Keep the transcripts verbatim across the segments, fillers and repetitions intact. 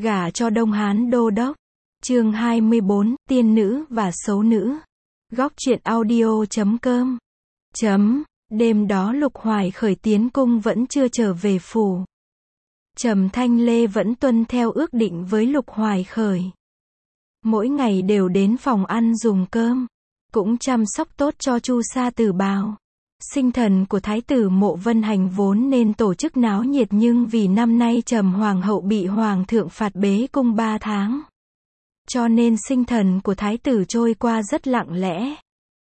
Gả cho Đông Hán đô đốc. Chương hai mươi bốn, tiên nữ và xấu nữ. Góc truyện audio chấm com. Chấm, đêm đó Lục Hoài khởi tiến cung vẫn chưa trở về phủ. Trầm Thanh Lê vẫn tuân theo ước định với Lục Hoài khởi. Mỗi ngày đều đến phòng ăn dùng cơm, cũng chăm sóc tốt cho Chu Sa Tử Bào. Sinh thần của Thái tử Mộ Vân Hành vốn nên tổ chức náo nhiệt, nhưng vì năm nay Trầm Hoàng hậu bị Hoàng thượng phạt bế cung ba tháng, cho nên sinh thần của Thái tử trôi qua rất lặng lẽ.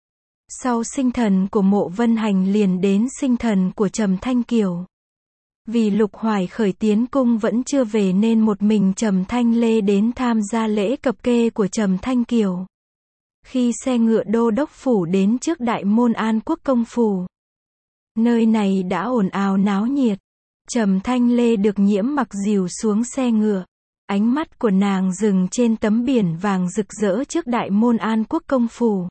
Sau sinh thần của Mộ Vân Hành liền đến sinh thần của Trầm Thanh Kiều. Vì Lục Hoài khởi tiến cung vẫn chưa về nên một mình Trầm Thanh Lê đến tham gia lễ cập kê của Trầm Thanh Kiều. Khi xe ngựa đô đốc phủ đến trước đại môn An Quốc công phủ, nơi này đã ồn ào náo nhiệt. Trầm Thanh Lê được Nhiễm Mặc dìu xuống xe ngựa. Ánh mắt của nàng dừng trên tấm biển vàng rực rỡ trước đại môn An Quốc công phủ.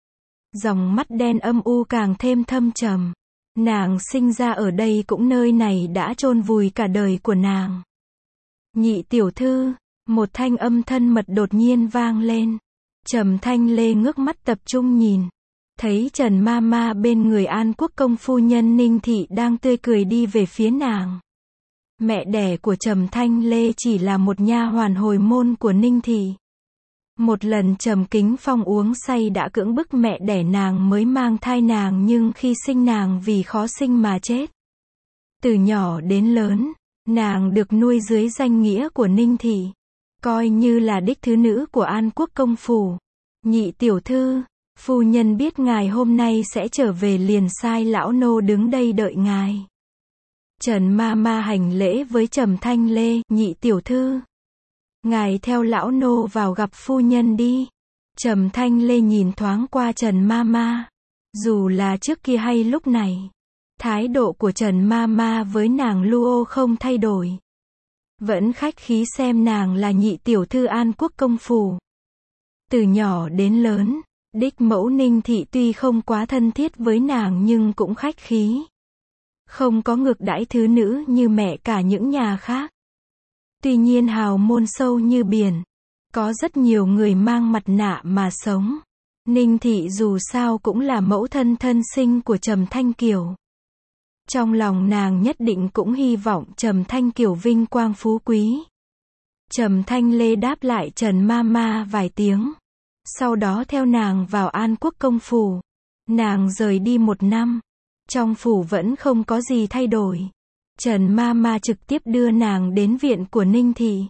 Dòng mắt đen âm u càng thêm thâm trầm. Nàng sinh ra ở đây, cũng nơi này đã chôn vùi cả đời của nàng. Nhị tiểu thư, một thanh âm thân mật đột nhiên vang lên. Trầm Thanh Lê ngước mắt tập trung nhìn, thấy Trần ma ma bên người An Quốc công phu nhân Ninh Thị đang tươi cười đi về phía nàng. Mẹ đẻ của Trầm Thanh Lê chỉ là một nha hoàn hồi môn của Ninh Thị. Một lần Trầm Kính Phong uống say đã cưỡng bức mẹ đẻ nàng mới mang thai nàng, nhưng khi sinh nàng vì khó sinh mà chết. Từ nhỏ đến lớn, nàng được nuôi dưới danh nghĩa của Ninh Thị, coi như là đích thứ nữ của An Quốc công phủ. Nhị tiểu thư, phu nhân biết ngài hôm nay sẽ trở về liền sai lão nô đứng đây đợi ngài. Trần ma ma hành lễ với Trầm Thanh Lê. Nhị tiểu thư, ngài theo lão nô vào gặp phu nhân đi. Trầm Thanh Lê nhìn thoáng qua Trần ma ma. Dù là trước kia hay lúc này, thái độ của Trần ma ma với nàng Luo không thay đổi. Vẫn khách khí xem nàng là nhị tiểu thư An Quốc công phủ. Từ nhỏ đến lớn, đích mẫu Ninh Thị tuy không quá thân thiết với nàng nhưng cũng khách khí, không có ngược đãi thứ nữ như mẹ cả những nhà khác. Tuy nhiên hào môn sâu như biển, có rất nhiều người mang mặt nạ mà sống. Ninh Thị dù sao cũng là mẫu thân thân sinh của Trầm Thanh Kiều. Trong lòng nàng nhất định cũng hy vọng Trầm Thanh Kiều vinh quang phú quý. Trầm Thanh Lê đáp lại Trần ma ma vài tiếng, sau đó theo nàng vào An Quốc công phủ. Nàng rời đi một năm, trong phủ vẫn không có gì thay đổi. Trần ma ma trực tiếp đưa nàng đến viện của Ninh Thị.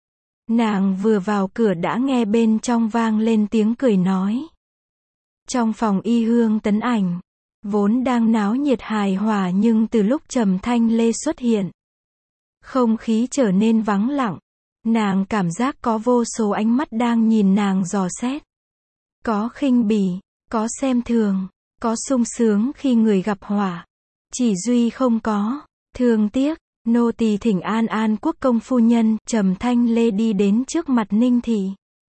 Nàng vừa vào cửa đã nghe bên trong vang lên tiếng cười nói. Trong phòng y hương tấn ảnh, vốn đang náo nhiệt hài hòa, nhưng từ lúc Trầm Thanh Lê xuất hiện, không khí trở nên vắng lặng. Nàng cảm giác có vô số ánh mắt đang nhìn nàng dò xét. Có khinh bỉ, có xem thường, có sung sướng khi người gặp họa. Chỉ duy không có thương tiếc. Nô tỳ thỉnh an An Quốc công phu nhân. Trầm Thanh Lê đi đến trước mặt Ninh Thị,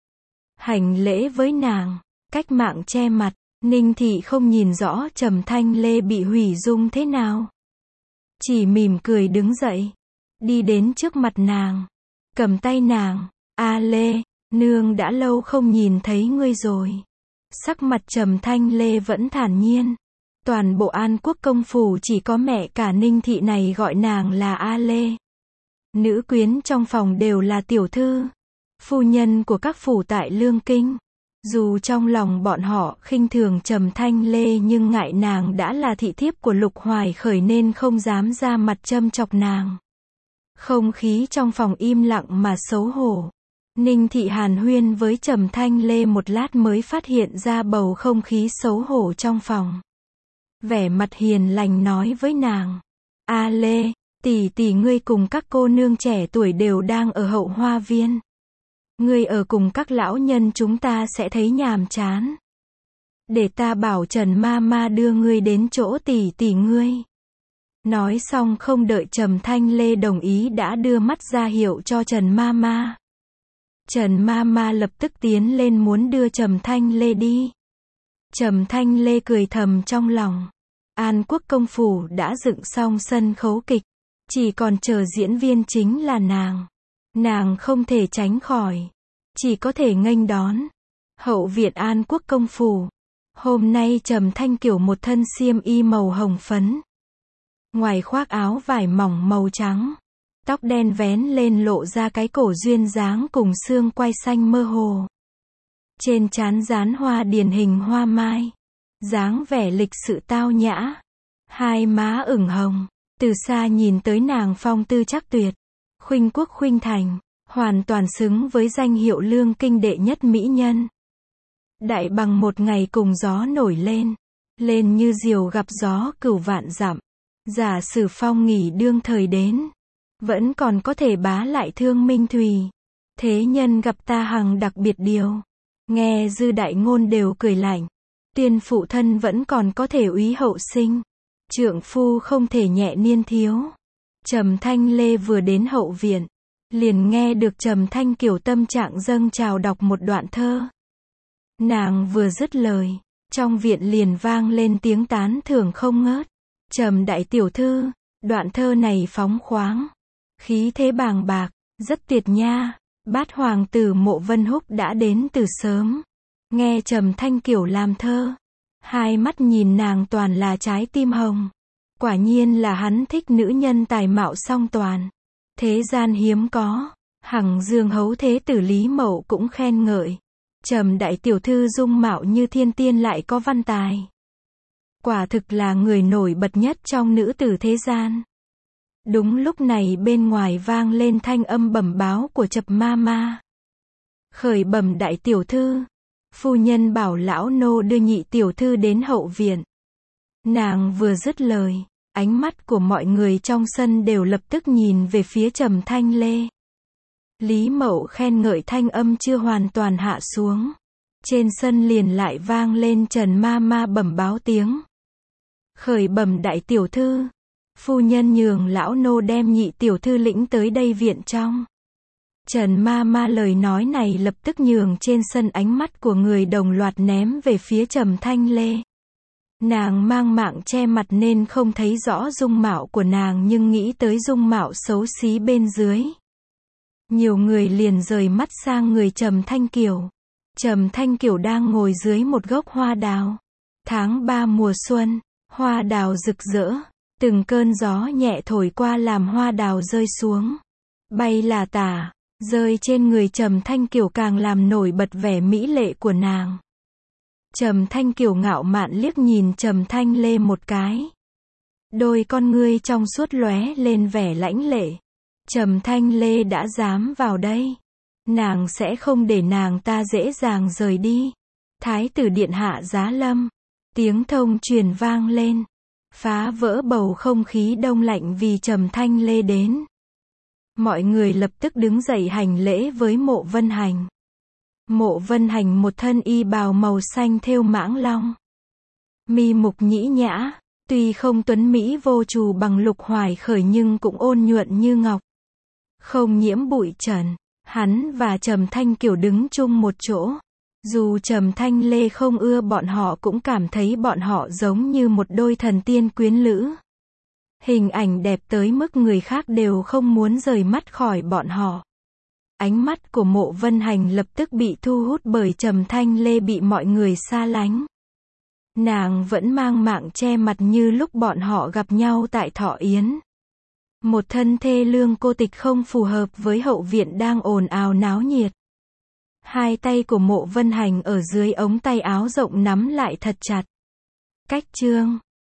hành lễ với nàng, cách mạng che mặt. Ninh Thị không nhìn rõ Trầm Thanh Lê bị hủy dung thế nào, chỉ mỉm cười đứng dậy, đi đến trước mặt nàng, cầm tay nàng. A Lê, nương đã lâu không nhìn thấy ngươi rồi. Sắc mặt Trầm Thanh Lê vẫn thản nhiên. Toàn bộ An Quốc công phủ chỉ có mẹ cả Ninh Thị này gọi nàng là A Lê. Nữ quyến trong phòng đều là tiểu thư, phu nhân của các phủ tại Lương Kinh. Dù trong lòng bọn họ khinh thường Trầm Thanh Lê, nhưng ngại nàng đã là thị thiếp của Lục Hoài khởi nên không dám ra mặt châm chọc nàng. Không khí trong phòng im lặng mà xấu hổ. Ninh Thị hàn huyên với Trầm Thanh Lê một lát mới phát hiện ra bầu không khí xấu hổ trong phòng. Vẻ mặt hiền lành nói với nàng. A Lê, tỷ tỷ ngươi cùng các cô nương trẻ tuổi đều đang ở hậu hoa viên. Ngươi ở cùng các lão nhân chúng ta sẽ thấy nhàm chán. Để ta bảo Trần ma ma đưa ngươi đến chỗ tỷ tỷ ngươi. Nói xong không đợi Trầm Thanh Lê đồng ý đã đưa mắt ra hiệu cho Trần ma ma. Trần ma ma lập tức tiến lên muốn đưa Trầm Thanh Lê đi. Trầm Thanh Lê cười thầm trong lòng. An Quốc công phủ đã dựng xong sân khấu kịch, chỉ còn chờ diễn viên chính là nàng. Nàng không thể tránh khỏi, chỉ có thể nghênh đón. Hậu viện An Quốc công phủ. Hôm nay Trầm Thanh Kiều một thân xiêm y màu hồng phấn. Ngoài khoác áo vải mỏng màu trắng. Tóc đen vén lên lộ ra cái cổ duyên dáng cùng xương quai xanh mơ hồ. Trên trán dán hoa điển hình hoa mai. Dáng vẻ lịch sự tao nhã. Hai má ửng hồng. Từ xa nhìn tới nàng phong tư chắc tuyệt. Khuynh quốc khuynh thành. Hoàn toàn xứng với danh hiệu lương kinh đệ nhất mỹ nhân. Đại bằng một ngày cùng gió nổi lên. Lên như diều gặp gió cửu vạn dặm. Giả sử phong nghỉ đương thời đến. Vẫn còn có thể bá lại thương minh thùy. Thế nhân gặp ta hằng đặc biệt điều. Nghe dư đại ngôn đều cười lạnh. Tuyên phụ thân vẫn còn có thể úy hậu sinh. Trượng phu không thể nhẹ niên thiếu. Trầm Thanh Lê vừa đến hậu viện. Liền nghe được Trầm Thanh Kiều tâm trạng dâng trào đọc một đoạn thơ. Nàng vừa dứt lời. Trong viện liền vang lên tiếng tán thưởng không ngớt. Trầm đại tiểu thư. Đoạn thơ này phóng khoáng. Khí thế bàng bạc. Rất tuyệt nha. Bát hoàng tử Mộ Vân Húc đã đến từ sớm. Nghe Trầm Thanh Kiều làm thơ. Hai mắt nhìn nàng toàn là trái tim hồng. Quả nhiên là hắn thích nữ nhân tài mạo song toàn. Thế gian hiếm có. Hằng Dương hấu thế tử Lý Mậu cũng khen ngợi. Trầm đại tiểu thư dung mạo như thiên tiên lại có văn tài. Quả thực là người nổi bật nhất trong nữ tử thế gian. Đúng lúc này bên ngoài vang lên thanh âm bẩm báo của Chập ma ma. Khởi bẩm đại tiểu thư. Phu nhân bảo lão nô đưa nhị tiểu thư đến hậu viện. Nàng vừa dứt lời. Ánh mắt của mọi người trong sân đều lập tức nhìn về phía Trầm Thanh Lê. Lý Mậu khen ngợi thanh âm chưa hoàn toàn hạ xuống. Trên sân liền lại vang lên Trần ma ma bẩm báo tiếng. Khởi bẩm đại tiểu thư. Phu nhân nhường lão nô đem nhị tiểu thư lĩnh tới đây viện trong. Trần ma ma lời nói này lập tức nhường trên sân ánh mắt của người đồng loạt ném về phía Trầm Thanh Lê. Nàng mang mạng che mặt nên không thấy rõ dung mạo của nàng nhưng nghĩ tới dung mạo xấu xí bên dưới. Nhiều người liền rời mắt sang người Trầm Thanh Kiều. Trầm Thanh Kiều đang ngồi dưới một gốc hoa đào. Tháng ba mùa xuân, hoa đào rực rỡ. Từng cơn gió nhẹ thổi qua làm hoa đào rơi xuống. Bay là tả, rơi trên người Trầm Thanh Kiều càng làm nổi bật vẻ mỹ lệ của nàng. Trầm Thanh Kiều ngạo mạn liếc nhìn Trầm Thanh Lê một cái. Đôi con ngươi trong suốt lóe lên vẻ lãnh lệ. Trầm Thanh Lê đã dám vào đây. Nàng sẽ không để nàng ta dễ dàng rời đi. Thái tử điện hạ giá lâm. Tiếng thông truyền vang lên. Phá vỡ bầu không khí đông lạnh vì Trầm Thanh Lê đến. Mọi người lập tức đứng dậy hành lễ với Mộ Vân Hành. Mộ Vân Hành một thân y bào màu xanh thêu mãng long. Mi mục nhĩ nhã, tuy không tuấn mỹ vô trù bằng Lục Hoài Khởi nhưng cũng ôn nhuận như ngọc. Không nhiễm bụi trần, hắn và Trầm Thanh Kiều đứng chung một chỗ. Dù Trầm Thanh Lê không ưa bọn họ cũng cảm thấy bọn họ giống như một đôi thần tiên quyến lữ. Hình ảnh đẹp tới mức người khác đều không muốn rời mắt khỏi bọn họ. Ánh mắt của Mộ Vân Hành lập tức bị thu hút bởi Trầm Thanh Lê bị mọi người xa lánh. Nàng vẫn mang mạng che mặt như lúc bọn họ gặp nhau tại Thọ Yến. Một thân thê lương cô tịch không phù hợp với hậu viện đang ồn ào náo nhiệt. Hai tay của Mộ Vân Hành ở dưới ống tay áo rộng nắm lại thật chặt. Cách chương